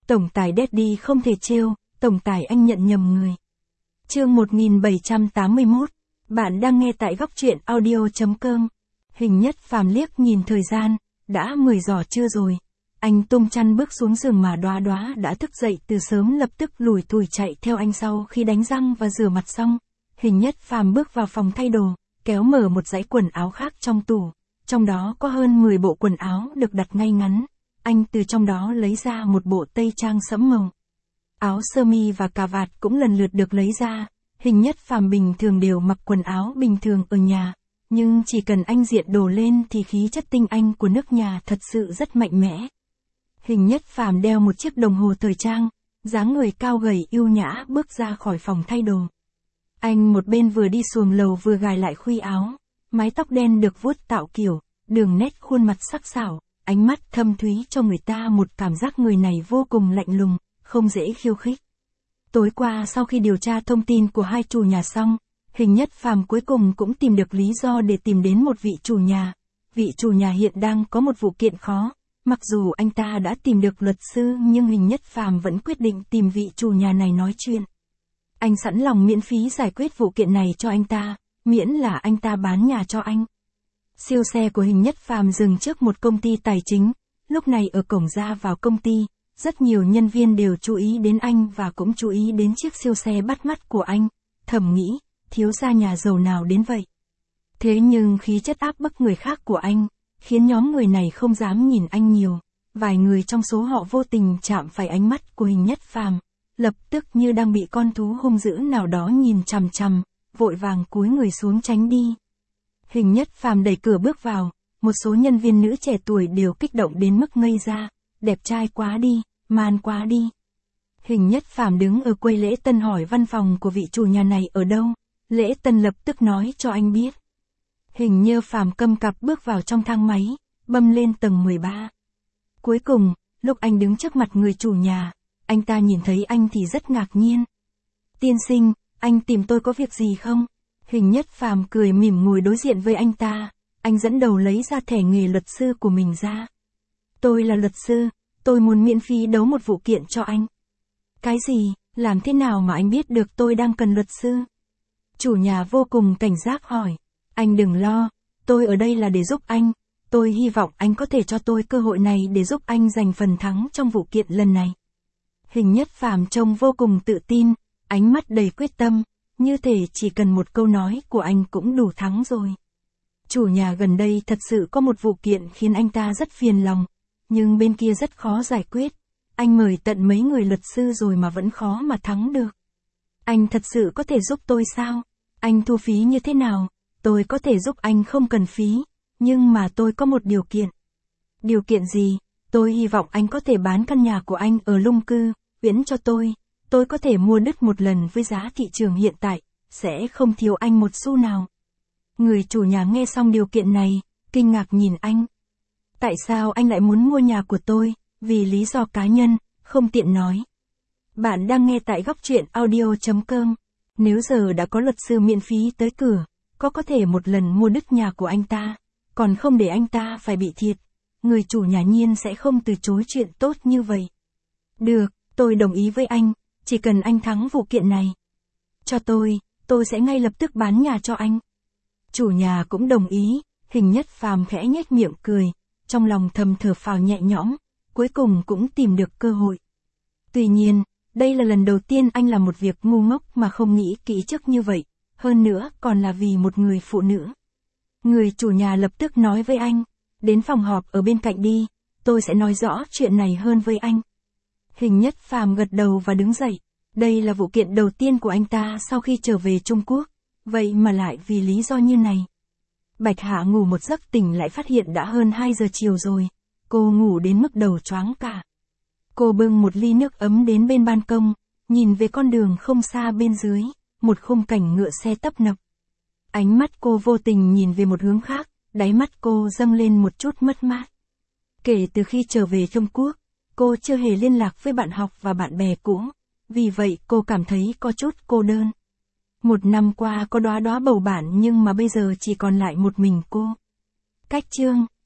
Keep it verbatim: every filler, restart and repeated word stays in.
Tổng tài Daddy không thể trêu, tổng tài anh nhận nhầm người. Chương một nghìn bảy trăm tám mươi mốt, bạn đang nghe tại góc truyện audio.com. Hình Nhất Phàm liếc nhìn thời gian, đã mười giờ trưa rồi. Anh tung chăn bước xuống giường mà Đóa Đóa đã thức dậy từ sớm, lập tức lủi thủi chạy theo anh. Sau khi đánh răng và rửa mặt xong, Hình Nhất Phàm bước vào phòng thay đồ, kéo mở một dãy quần áo khác trong tủ. Trong đó có hơn mười bộ quần áo được đặt ngay ngắn. Anh từ trong đó lấy ra một bộ tây trang sẫm màu. Áo sơ mi và cà vạt cũng lần lượt được lấy ra. Hình Nhất Phàm bình thường đều mặc quần áo bình thường ở nhà, nhưng chỉ cần anh diện đồ lên thì khí chất tinh anh của nước nhà thật sự rất mạnh mẽ. Hình Nhất Phàm đeo một chiếc đồng hồ thời trang, dáng người cao gầy yêu nhã bước ra khỏi phòng thay đồ. Anh một bên vừa đi xuồng lầu vừa gài lại khuy áo, mái tóc đen được vuốt tạo kiểu, đường nét khuôn mặt sắc sảo, ánh mắt thâm thúy cho người ta một cảm giác người này vô cùng lạnh lùng, không dễ khiêu khích. Tối qua sau khi điều tra thông tin của hai chủ nhà xong, Hình Nhất Phàm cuối cùng cũng tìm được lý do để tìm đến một vị chủ nhà. Vị chủ nhà hiện đang có một vụ kiện khó. Mặc dù anh ta đã tìm được luật sư nhưng Hình Nhất Phàm vẫn quyết định tìm vị chủ nhà này nói chuyện. Anh sẵn lòng miễn phí giải quyết vụ kiện này cho anh ta, miễn là anh ta bán nhà cho anh. Siêu xe của Hình Nhất Phàm dừng trước một công ty tài chính. Lúc này ở cổng ra vào công ty, rất nhiều nhân viên đều chú ý đến anh và cũng chú ý đến chiếc siêu xe bắt mắt của anh. Thầm nghĩ, thiếu gia nhà giàu nào đến vậy. Thế nhưng khí chất áp bức người khác của anh, khiến nhóm người này không dám nhìn anh nhiều. Vài người trong số họ vô tình chạm phải ánh mắt của Hình Nhất Phàm, lập tức như đang bị con thú hung dữ nào đó nhìn chằm chằm, vội vàng cúi người xuống tránh đi. Hình Nhất Phàm đẩy cửa bước vào, một số nhân viên nữ trẻ tuổi đều kích động đến mức ngây ra, đẹp trai quá đi, man quá đi. Hình Nhất Phàm đứng ở quầy lễ tân hỏi văn phòng của vị chủ nhà này ở đâu, lễ tân lập tức nói cho anh biết. Hình Như Phàm câm cặp bước vào trong thang máy, bấm lên tầng mười ba. Cuối cùng, lúc anh đứng trước mặt người chủ nhà, anh ta nhìn thấy anh thì rất ngạc nhiên. Tiên sinh, anh tìm tôi có việc gì không? Hình Nhất Phàm cười mỉm ngồi đối diện với anh ta, anh dẫn đầu lấy ra thẻ nghề luật sư của mình ra. Tôi là luật sư, tôi muốn miễn phí đấu một vụ kiện cho anh. Cái gì, làm thế nào mà anh biết được tôi đang cần luật sư? Chủ nhà vô cùng cảnh giác hỏi. Anh đừng lo, tôi ở đây là để giúp anh, tôi hy vọng anh có thể cho tôi cơ hội này để giúp anh giành phần thắng trong vụ kiện lần này. Hình Nhất Phàm trông vô cùng tự tin, ánh mắt đầy quyết tâm, như thể chỉ cần một câu nói của anh cũng đủ thắng rồi. Chủ nhà gần đây thật sự có một vụ kiện khiến anh ta rất phiền lòng, nhưng bên kia rất khó giải quyết. Anh mời tận mấy người luật sư rồi mà vẫn khó mà thắng được. Anh thật sự có thể giúp tôi sao? Anh thu phí như thế nào? Tôi có thể giúp anh không cần phí, nhưng mà tôi có một điều kiện. Điều kiện gì? Tôi hy vọng anh có thể bán căn nhà của anh ở Lung Cư, Viễn cho tôi. Tôi có thể mua đất một lần với giá thị trường hiện tại, sẽ không thiếu anh một xu nào. Người chủ nhà nghe xong điều kiện này, kinh ngạc nhìn anh. Tại sao anh lại muốn mua nhà của tôi? Vì lý do cá nhân, không tiện nói. Bạn đang nghe tại góc truyện audio.com. Nếu giờ đã có luật sư miễn phí tới cửa, có có thể một lần mua đất nhà của anh ta, còn không để anh ta phải bị thiệt. Người chủ nhà nhiên sẽ không từ chối chuyện tốt như vậy. Được, tôi đồng ý với anh, chỉ cần anh thắng vụ kiện này. Cho tôi, tôi sẽ ngay lập tức bán nhà cho anh. Chủ nhà cũng đồng ý, Hình Nhất Phàm khẽ nhếch miệng cười, trong lòng thầm thở phào nhẹ nhõm, cuối cùng cũng tìm được cơ hội. Tuy nhiên, đây là lần đầu tiên anh làm một việc ngu ngốc mà không nghĩ kỹ trước như vậy, hơn nữa còn là vì một người phụ nữ. Người chủ nhà lập tức nói với anh, đến phòng họp ở bên cạnh đi, tôi sẽ nói rõ chuyện này hơn với anh. Hình Nhất Phàm gật đầu và đứng dậy, đây là vụ kiện đầu tiên của anh ta sau khi trở về Trung Quốc, vậy mà lại vì lý do như này. Bạch Hạ ngủ một giấc tỉnh lại phát hiện đã hơn hai giờ chiều rồi, cô ngủ đến mức đầu choáng cả. Cô bưng một ly nước ấm đến bên ban công, nhìn về con đường không xa bên dưới, một khung cảnh ngựa xe tấp nập. Ánh mắt cô vô tình nhìn về một hướng khác, đáy mắt cô dâng lên một chút mất mát. Kể từ khi trở về Trung Quốc, cô chưa hề liên lạc với bạn học và bạn bè cũ, vì vậy cô cảm thấy có chút cô đơn. Một năm qua có Đóa Đóa bầu bạn nhưng mà bây giờ chỉ còn lại một mình cô. Cách chương